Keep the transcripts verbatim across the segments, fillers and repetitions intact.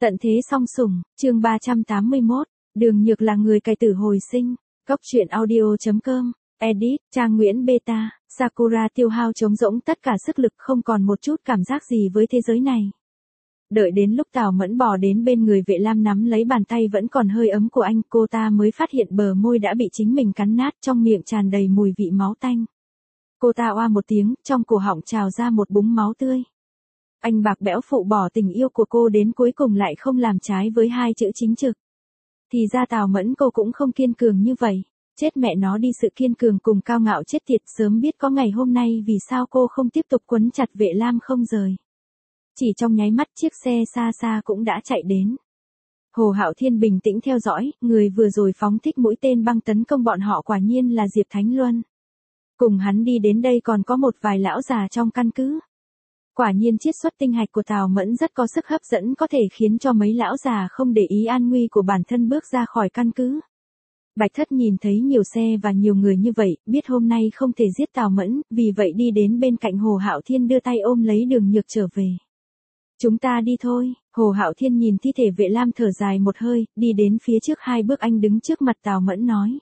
Tận thế song sủng, chương ba trăm tám mươi mốt, Đường Nhược là người cày tử hồi sinh. Góc truyện audio chấm com, edit, Trang Nguyễn Beta, Sakura tiêu hao trống rỗng tất cả sức lực, không còn một chút cảm giác gì với thế giới này. Đợi đến lúc Tào Mẫn bò đến bên người Vệ Lam nắm lấy bàn tay vẫn còn hơi ấm của anh, cô ta mới phát hiện bờ môi đã bị chính mình cắn nát, trong miệng tràn đầy mùi vị máu tanh. Cô ta oa một tiếng, trong cổ họng trào ra một búng máu tươi. Anh bạc bẽo phụ bỏ tình yêu của cô đến cuối cùng lại không làm trái với hai chữ chính trực. Thì ra Tào Mẫn cô cũng không kiên cường như vậy. Chết mẹ nó đi, sự kiên cường cùng cao ngạo chết tiệt, sớm biết có ngày hôm nay vì sao cô không tiếp tục quấn chặt Vệ Lam không rời. Chỉ trong nháy mắt chiếc xe xa xa cũng đã chạy đến. Hồ Hạo Thiên bình tĩnh theo dõi, người vừa rồi phóng thích mũi tên băng tấn công bọn họ quả nhiên là Diệp Thánh Luân. Cùng hắn đi đến đây còn có một vài lão già trong căn cứ. Quả nhiên chiết xuất tinh hạch của Tào Mẫn rất có sức hấp dẫn, có thể khiến cho mấy lão già không để ý an nguy của bản thân bước ra khỏi căn cứ. Bạch Thất nhìn thấy nhiều xe và nhiều người như vậy, biết hôm nay không thể giết Tào Mẫn, vì vậy đi đến bên cạnh Hồ Hạo Thiên đưa tay ôm lấy Đường Nhược trở về. Chúng ta đi thôi. Hồ Hạo Thiên nhìn thi thể Vệ Lam thở dài một hơi, đi đến phía trước hai bước, anh đứng trước mặt Tào Mẫn nói.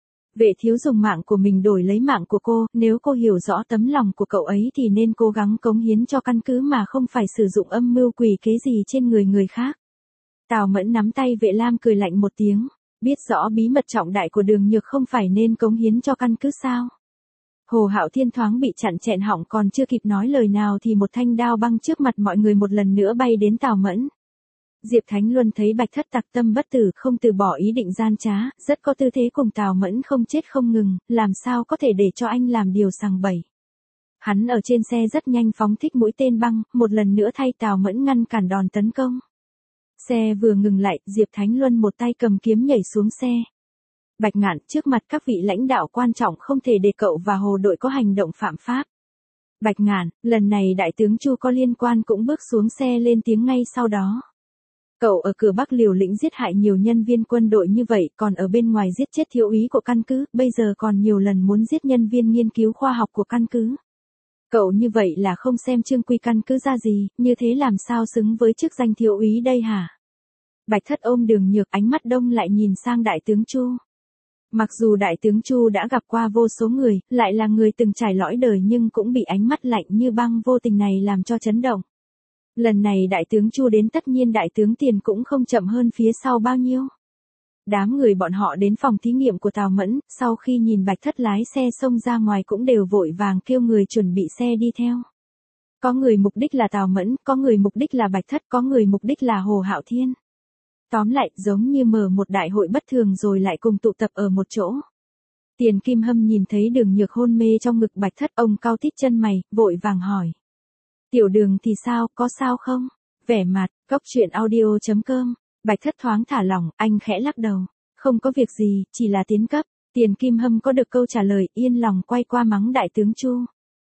Vệ thiếu dùng mạng của mình đổi lấy mạng của cô, nếu cô hiểu rõ tấm lòng của cậu ấy thì nên cố gắng cống hiến cho căn cứ mà không phải sử dụng âm mưu quỷ kế gì trên người người khác. Tào Mẫn nắm tay Vệ Lam cười lạnh một tiếng, biết rõ bí mật trọng đại của Đường Nhược không phải nên cống hiến cho căn cứ sao. Hồ Hạo Thiên thoáng bị chặn chẹn họng, còn chưa kịp nói lời nào thì một thanh đao băng trước mặt mọi người một lần nữa bay đến Tào Mẫn. Diệp Thánh Luân thấy Bạch Thất tặc tâm bất tử, không từ bỏ ý định gian trá, rất có tư thế cùng Tào Mẫn không chết không ngừng, làm sao có thể để cho anh làm điều sằng bậy. Hắn ở trên xe rất nhanh phóng thích mũi tên băng, một lần nữa thay Tào Mẫn ngăn cản đòn tấn công. Xe vừa ngừng lại, Diệp Thánh Luân một tay cầm kiếm nhảy xuống xe. Bạch Ngạn, trước mặt các vị lãnh đạo quan trọng không thể để cậu và Hồ đội có hành động phạm pháp. Bạch Ngạn, lần này đại tướng Chu có liên quan cũng bước xuống xe lên tiếng ngay sau đó. Cậu ở cửa Bắc liều lĩnh giết hại nhiều nhân viên quân đội như vậy, còn ở bên ngoài giết chết thiếu úy của căn cứ, bây giờ còn nhiều lần muốn giết nhân viên nghiên cứu khoa học của căn cứ. Cậu như vậy là không xem chương quy căn cứ ra gì, như thế làm sao xứng với chức danh thiếu úy đây hả? Bạch Thất ôm Đường Nhược, ánh mắt đông lại nhìn sang đại tướng Chu. Mặc dù đại tướng Chu đã gặp qua vô số người, lại là người từng trải lõi đời, nhưng cũng bị ánh mắt lạnh như băng vô tình này làm cho chấn động. Lần này đại tướng Chu đến, tất nhiên đại tướng Tiền cũng không chậm hơn phía sau bao nhiêu. Đám người bọn họ đến phòng thí nghiệm của Tào Mẫn, sau khi nhìn Bạch Thất lái xe xông ra ngoài cũng đều vội vàng kêu người chuẩn bị xe đi theo. Có người mục đích là Tào Mẫn, có người mục đích là Bạch Thất, có người mục đích là Hồ Hạo Thiên. Tóm lại, giống như mở một đại hội bất thường rồi lại cùng tụ tập ở một chỗ. Tiền Kim Hâm nhìn thấy Đường Nhược hôn mê trong ngực Bạch Thất, ông cau tít chân mày, vội vàng hỏi. Tiểu Đường thì sao, có sao không? Vẻ mặt, góc truyện audio chấm com, Bạch Thất thoáng thả lỏng, anh khẽ lắc đầu. Không có việc gì, chỉ là tiến cấp. Tiền Kim Hâm có được câu trả lời, yên lòng quay qua mắng đại tướng Chu.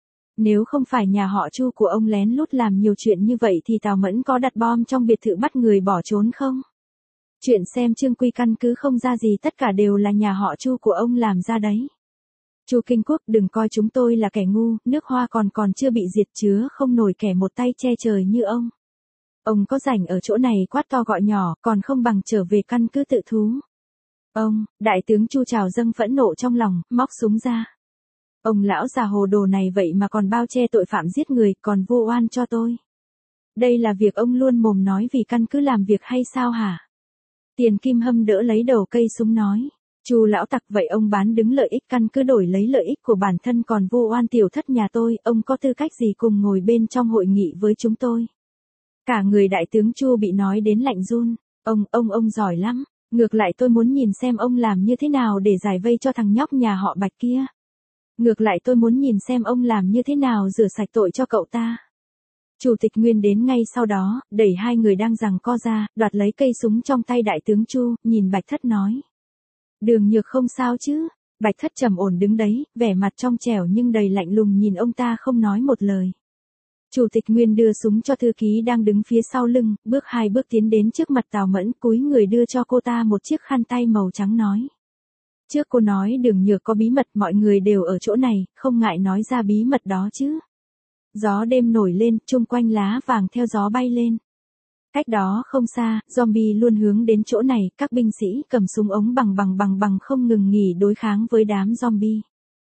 Nếu không phải nhà họ Chu của ông lén lút làm nhiều chuyện như vậy thì Tào Mẫn có đặt bom trong biệt thự bắt người bỏ trốn không? Chuyện xem chương quy căn cứ không ra gì, tất cả đều là nhà họ Chu của ông làm ra đấy. Chu Kinh Quốc, đừng coi chúng tôi là kẻ ngu, nước Hoa còn còn chưa bị diệt chứa không nổi kẻ một tay che trời như ông. Ông có rảnh ở chỗ này quát to gọi nhỏ, còn không bằng trở về căn cứ tự thú. Ông, đại tướng Chu trào dâng phẫn nộ trong lòng, móc súng ra. Ông lão già hồ đồ này vậy mà còn bao che tội phạm giết người, còn vu oan cho tôi. Đây là việc ông luôn mồm nói vì căn cứ làm việc hay sao hả? Tiền Kim Hâm đỡ lấy đầu cây súng nói. Chu lão tặc, vậy ông bán đứng lợi ích căn cứ đổi lấy lợi ích của bản thân, còn vu oan tiểu thất nhà tôi, ông có tư cách gì cùng ngồi bên trong hội nghị với chúng tôi? Cả người đại tướng Chu bị nói đến lạnh run. Ông, ông, ông giỏi lắm. Ngược lại tôi muốn nhìn xem ông làm như thế nào để giải vây cho thằng nhóc nhà họ Bạch kia. Ngược lại tôi muốn nhìn xem ông làm như thế nào rửa sạch tội cho cậu ta. Chủ tịch Nguyên đến ngay sau đó, đẩy hai người đang giằng co ra, đoạt lấy cây súng trong tay đại tướng Chu, nhìn Bạch Thất nói. Đường Nhược không sao chứ? Bạch Thất trầm ổn đứng đấy, vẻ mặt trong trẻo nhưng đầy lạnh lùng nhìn ông ta không nói một lời. Chủ tịch Nguyên đưa súng cho thư ký đang đứng phía sau lưng, bước hai bước tiến đến trước mặt Tào Mẫn, cúi người đưa cho cô ta một chiếc khăn tay màu trắng nói. Trước cô nói Đường Nhược có bí mật, mọi người đều ở chỗ này, không ngại nói ra bí mật đó chứ. Gió đêm nổi lên, chung quanh lá vàng theo gió bay lên. Cách đó không xa, zombie luôn hướng đến chỗ này, các binh sĩ cầm súng ống bằng bằng bằng bằng không ngừng nghỉ đối kháng với đám zombie.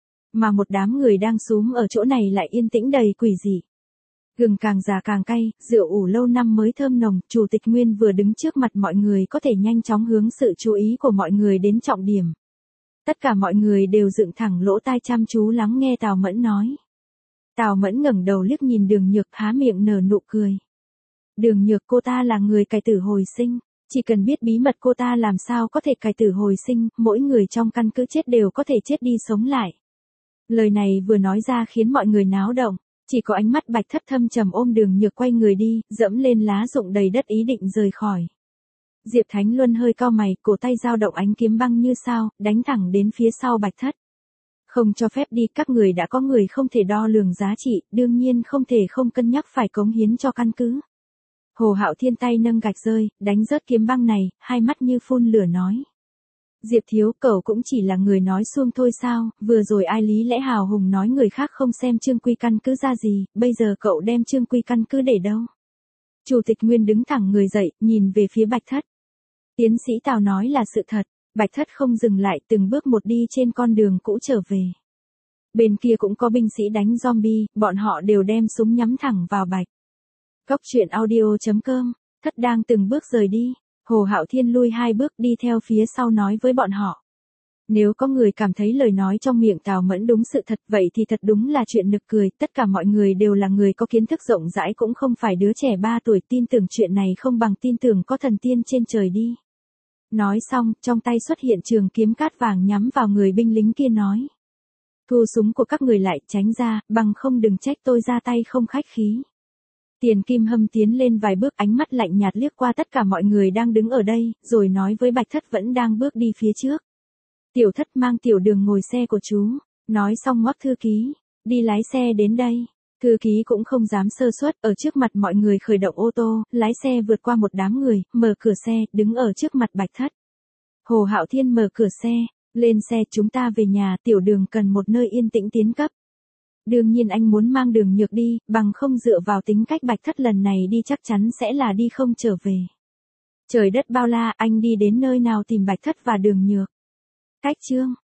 Mà một đám người đang súm ở chỗ này lại yên tĩnh đầy quỷ dị. Gừng càng già càng cay, rượu ủ lâu năm mới thơm nồng, Chủ tịch Nguyên vừa đứng trước mặt mọi người có thể nhanh chóng hướng sự chú ý của mọi người đến trọng điểm. Tất cả mọi người đều dựng thẳng lỗ tai chăm chú lắng nghe Tào Mẫn nói. Tào Mẫn ngẩng đầu liếc nhìn Đường Nhược há miệng nở nụ cười. Đường Nhược cô ta là người cải tử hồi sinh, chỉ cần biết bí mật cô ta làm sao có thể cải tử hồi sinh, mỗi người trong căn cứ chết đều có thể chết đi sống lại. Lời này vừa nói ra khiến mọi người náo động, chỉ có ánh mắt Bạch Thất thâm trầm ôm Đường Nhược quay người đi, dẫm lên lá rụng đầy đất ý định rời khỏi. Diệp Thánh Luân hơi cau mày, cổ tay dao động ánh kiếm băng như sao, đánh thẳng đến phía sau Bạch Thất. Không cho phép đi, các người đã có người không thể đo lường giá trị, đương nhiên không thể không cân nhắc phải cống hiến cho căn cứ. Hồ Hạo Thiên tay nâng gạch rơi, đánh rớt kiếm băng này, hai mắt như phun lửa nói. Diệp thiếu, cậu cũng chỉ là người nói suông thôi sao, vừa rồi ai lý lẽ hào hùng nói người khác không xem chương quy căn cứ ra gì, bây giờ cậu đem chương quy căn cứ để đâu? Chủ tịch Nguyên đứng thẳng người dậy, nhìn về phía Bạch Thất. Tiến sĩ Tào nói là sự thật, Bạch Thất không dừng lại, từng bước một đi trên con đường cũ trở về. Bên kia cũng có binh sĩ đánh zombie, bọn họ đều đem súng nhắm thẳng vào Bạch. Cốc truyện audio chấm com, Thất đang từng bước rời đi, Hồ Hạo Thiên lui hai bước đi theo phía sau nói với bọn họ. Nếu có người cảm thấy lời nói trong miệng Tào Mẫn đúng sự thật, vậy thì thật đúng là chuyện nực cười, tất cả mọi người đều là người có kiến thức rộng rãi, cũng không phải đứa trẻ ba tuổi, tin tưởng chuyện này không bằng tin tưởng có thần tiên trên trời đi. Nói xong, trong tay xuất hiện trường kiếm cát vàng nhắm vào người binh lính kia nói. Thu súng của các người lại, tránh ra, bằng không đừng trách tôi ra tay không khách khí. Tiền Kim Hâm tiến lên vài bước, ánh mắt lạnh nhạt liếc qua tất cả mọi người đang đứng ở đây, rồi nói với Bạch Thất vẫn đang bước đi phía trước. Tiểu Thất mang Tiểu Đường ngồi xe của chú, nói xong ngoắc thư ký, đi lái xe đến đây. Thư ký cũng không dám sơ suất, ở trước mặt mọi người khởi động ô tô, lái xe vượt qua một đám người, mở cửa xe, đứng ở trước mặt Bạch Thất. Hồ Hạo Thiên mở cửa xe, lên xe, chúng ta về nhà, Tiểu Đường cần một nơi yên tĩnh tiến cấp. Đương nhiên anh muốn mang Đường Nhược đi, bằng không dựa vào tính cách Bạch Thất lần này đi chắc chắn sẽ là đi không trở về. Trời đất bao la, anh đi đến nơi nào tìm Bạch Thất và Đường Nhược. Cách chương